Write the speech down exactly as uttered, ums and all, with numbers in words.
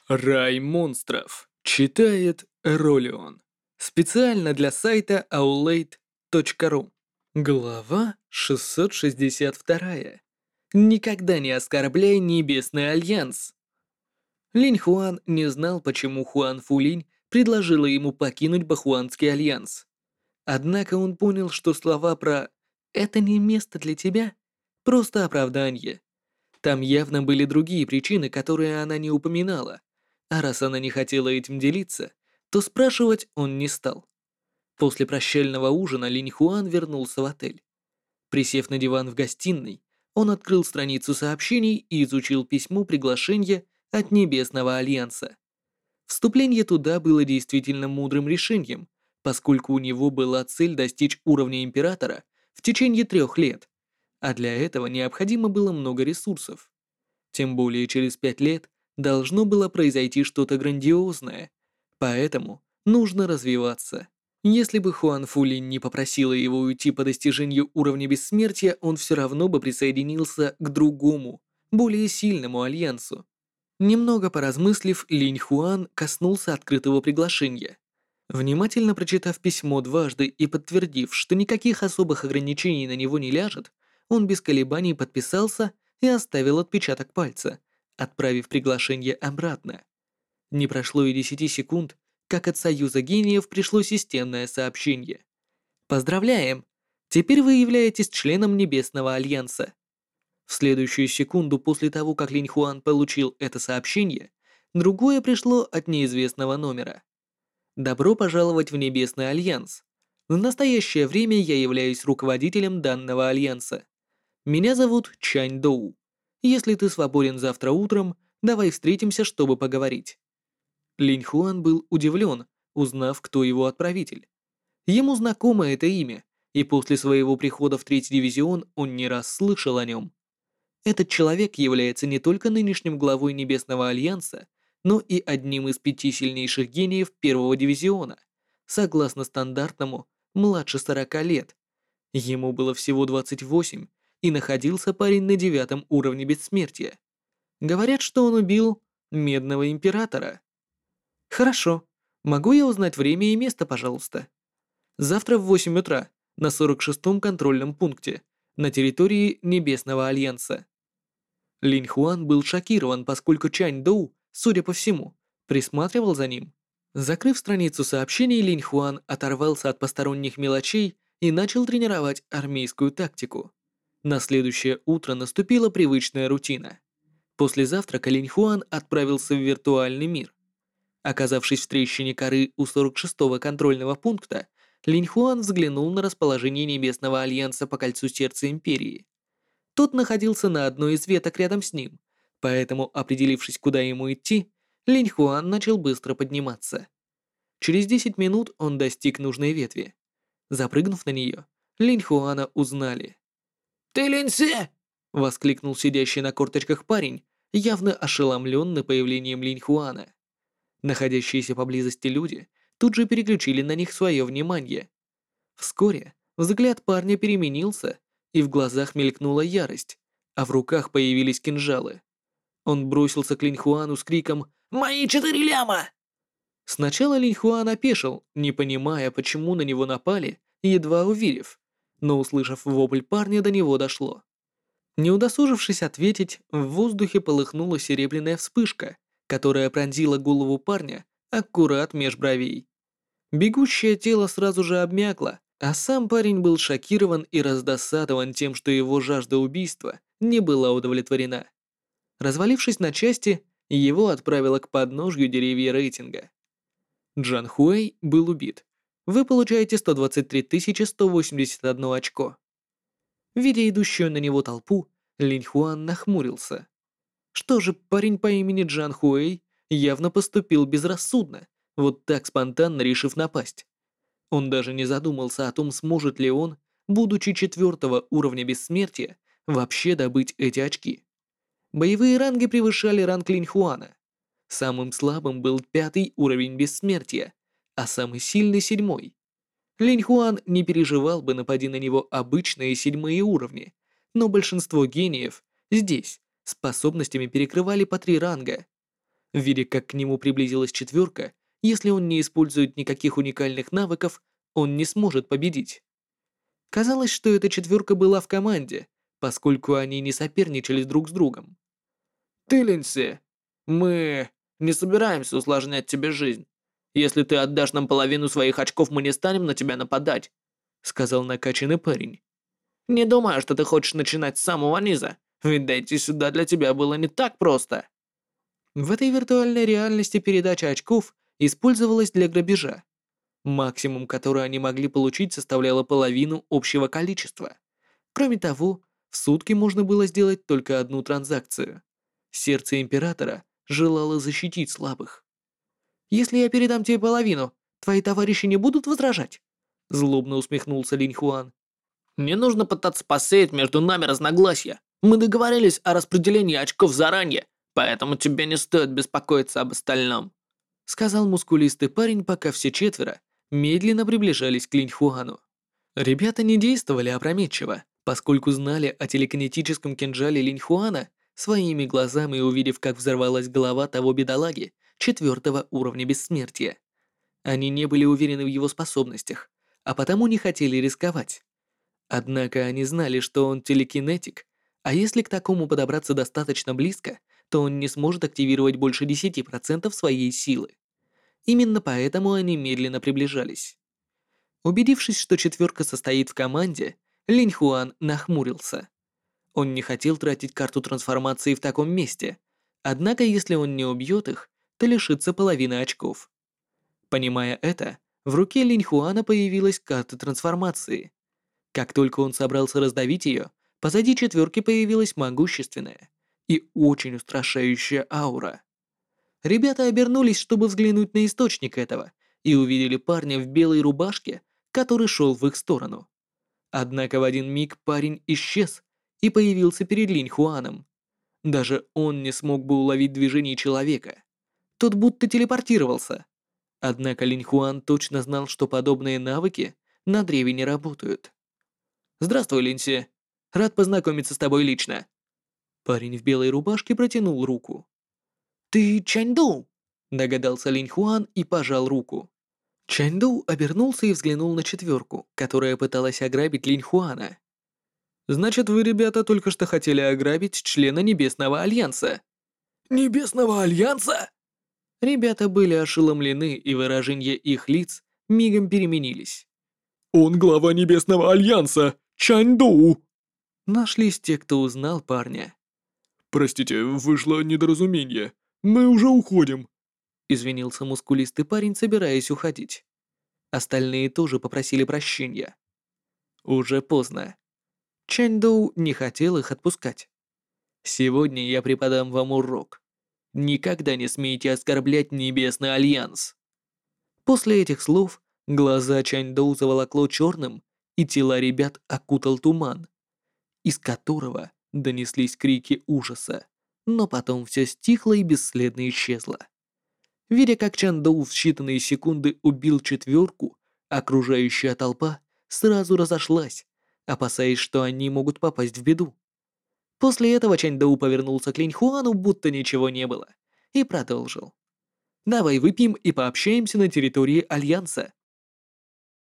Рай монстров. Читает Ролион. Специально для сайта аулейт точка ру. Глава шестьсот шестьдесят два. Никогда не оскорбляй Небесный Альянс. Линь Хуан не знал, почему Хуан Фулинь предложила ему покинуть Бахуанский Альянс. Однако он понял, что слова про «это не место для тебя» просто оправдание. Там явно были другие причины, которые она не упоминала. А раз она не хотела этим делиться, то спрашивать он не стал. После прощального ужина Линь Хуан вернулся в отель. Присев на диван в гостиной, он открыл страницу сообщений и изучил письмо приглашения от Небесного Альянса. Вступление туда было действительно мудрым решением, поскольку у него была цель достичь уровня Императора в течение трех лет, а для этого необходимо было много ресурсов. Тем более через пять лет должно было произойти что-то грандиозное, поэтому нужно развиваться. Если бы Хуан Фулин не попросила его уйти по достижению уровня бессмертия, он все равно бы присоединился к другому, более сильному альянсу. Немного поразмыслив, Линь Хуан коснулся открытого приглашения. Внимательно прочитав письмо дважды и подтвердив, что никаких особых ограничений на него не ляжет, он без колебаний подписался и оставил отпечаток пальца, отправив приглашение обратно. Не прошло и десяти секунд, как от Союза гениев пришло системное сообщение. «Поздравляем! Теперь вы являетесь членом Небесного Альянса». В следующую секунду после того, как Линь Хуан получил это сообщение, другое пришло от неизвестного номера. «Добро пожаловать в Небесный Альянс. В настоящее время я являюсь руководителем данного альянса. Меня зовут Чань Доу. Если ты свободен завтра утром, давай встретимся, чтобы поговорить». Линь Хуан был удивлен, узнав, кто его отправитель. Ему знакомо это имя, и после своего прихода в третий дивизион он не раз слышал о нем. Этот человек является не только нынешним главой Небесного Альянса, но и одним из пяти сильнейших гениев первого дивизиона, согласно стандартному, младше сорока лет. Ему было всего двадцать восемь, и находился парень на девятом уровне бессмертия. Говорят, что он убил Медного Императора. Хорошо. Могу я узнать время и место, пожалуйста? Завтра в восемь утра на сорок шестом контрольном пункте на территории Небесного Альянса. Линь Хуан был шокирован, поскольку Чань Доу, судя по всему, присматривал за ним. Закрыв страницу сообщений, Линь Хуан оторвался от посторонних мелочей и начал тренировать армейскую тактику. На следующее утро наступила привычная рутина. После завтрака Линь Хуан отправился в виртуальный мир. Оказавшись в трещине коры у сорок шестого контрольного пункта, Линь Хуан взглянул на расположение Небесного Альянса по кольцу сердца Империи. Тот находился на одной из веток рядом с ним, поэтому, определившись, куда ему идти, Линь Хуан начал быстро подниматься. Через десять минут он достиг нужной ветви. Запрыгнув на нее, Линь Хуана узнали. «Ты Линьсе!» — воскликнул сидящий на корточках парень, явно ошеломленный появлением Линь Хуана. Находящиеся поблизости люди тут же переключили на них свое внимание. Вскоре взгляд парня переменился, и в глазах мелькнула ярость, а в руках появились кинжалы. Он бросился к Линь Хуану с криком «Мои четыре ляма!». Сначала Линь Хуан опешил, не понимая, почему на него напали, едва увидев, но, услышав вопль парня, до него дошло. Не удосужившись ответить, в воздухе полыхнула серебряная вспышка, которая пронзила голову парня аккурат меж бровей. Бегущее тело сразу же обмякло, а сам парень был шокирован и раздосадован тем, что его жажда убийства не была удовлетворена. Развалившись на части, его отправило к подножью деревья рейтинга. Джан Хуэй был убит. Вы получаете сто двадцать три тысячи сто восемьдесят одно очко. Видя идущую на него толпу, Линь Хуан нахмурился. Что же, парень по имени Джан Хуэй явно поступил безрассудно, вот так спонтанно решив напасть. Он даже не задумался о том, сможет ли он, будучи четвертого уровня бессмертия, вообще добыть эти очки. Боевые ранги превышали ранг Линь Хуана. Самым слабым был пятый уровень бессмертия, а самый сильный — седьмой. Линь Хуан не переживал бы, напади на него обычные седьмые уровни, но большинство гениев здесь способностями перекрывали по три ранга. Видя, как к нему приблизилась четверка, если он не использует никаких уникальных навыков, он не сможет победить. Казалось, что эта четверка была в команде, поскольку они не соперничали друг с другом. «Ты, Линдси, мы не собираемся усложнять тебе жизнь. Если ты отдашь нам половину своих очков, мы не станем на тебя нападать», сказал накачанный парень. «Не думаю, что ты хочешь начинать с самого низа, ведь дойти сюда для тебя было не так просто». В этой виртуальной реальности передача очков использовалась для грабежа. Максимум, который они могли получить, составляло половину общего количества. Кроме того, в сутки можно было сделать только одну транзакцию. Сердце Императора желало защитить слабых. «Если я передам тебе половину, твои товарищи не будут возражать?» Злобно усмехнулся Линь Хуан. «Не нужно пытаться посеять между нами разногласия. Мы договорились о распределении очков заранее, поэтому тебе не стоит беспокоиться об остальном», сказал мускулистый парень, пока все четверо медленно приближались к Линь Хуану. Ребята не действовали опрометчиво, поскольку знали о телекинетическом кинжале Линь Хуана, своими глазами увидев, как взорвалась голова того бедолаги четвертого уровня бессмертия. Они не были уверены в его способностях, а потому не хотели рисковать. Однако они знали, что он телекинетик, а если к такому подобраться достаточно близко, то он не сможет активировать больше десяти процентов своей силы. Именно поэтому они медленно приближались. Убедившись, что четверка состоит в команде, Линь Хуан нахмурился. Он не хотел тратить карту трансформации в таком месте, однако если он не убьет их, то лишится половины очков. Понимая это, в руке Линь Хуана появилась карта трансформации. Как только он собрался раздавить ее, позади четверки появилась могущественная и очень устрашающая аура. Ребята обернулись, чтобы взглянуть на источник этого, и увидели парня в белой рубашке, который шел в их сторону. Однако в один миг парень исчез и появился перед Линь Хуаном. Даже он не смог бы уловить движение человека. Тот будто телепортировался. Однако Линь Хуан точно знал, что подобные навыки на древе не работают. «Здравствуй, Линси. Рад познакомиться с тобой лично». Парень в белой рубашке протянул руку. «Ты Чаньду?» – догадался Линь Хуан и пожал руку. Чаньду обернулся и взглянул на четверку, которая пыталась ограбить Линь Хуана. «Значит, вы, ребята, только что хотели ограбить члена Небесного Альянса?» «Небесного Альянса?» Ребята были ошеломлены, и выражения их лиц мигом переменились. «Он глава Небесного Альянса! Чаньду!» Нашлись те, кто узнал парня. «Простите, вышло недоразумение. Мы уже уходим», — извинился мускулистый парень, собираясь уходить. Остальные тоже попросили прощения. Уже поздно. Чаньду не хотел их отпускать. «Сегодня я преподам вам урок. Никогда не смейте оскорблять Небесный Альянс». После этих слов глаза Чаньду заволокло черным, и тела ребят окутал туман, из которого донеслись крики ужаса, но потом все стихло и бесследно исчезло. Видя, как Чанду в считанные секунды убил четверку, окружающая толпа сразу разошлась, опасаясь, что они могут попасть в беду. После этого Чанду повернулся к Линь Хуану, будто ничего не было, и продолжил. «Давай выпьем и пообщаемся на территории Альянса.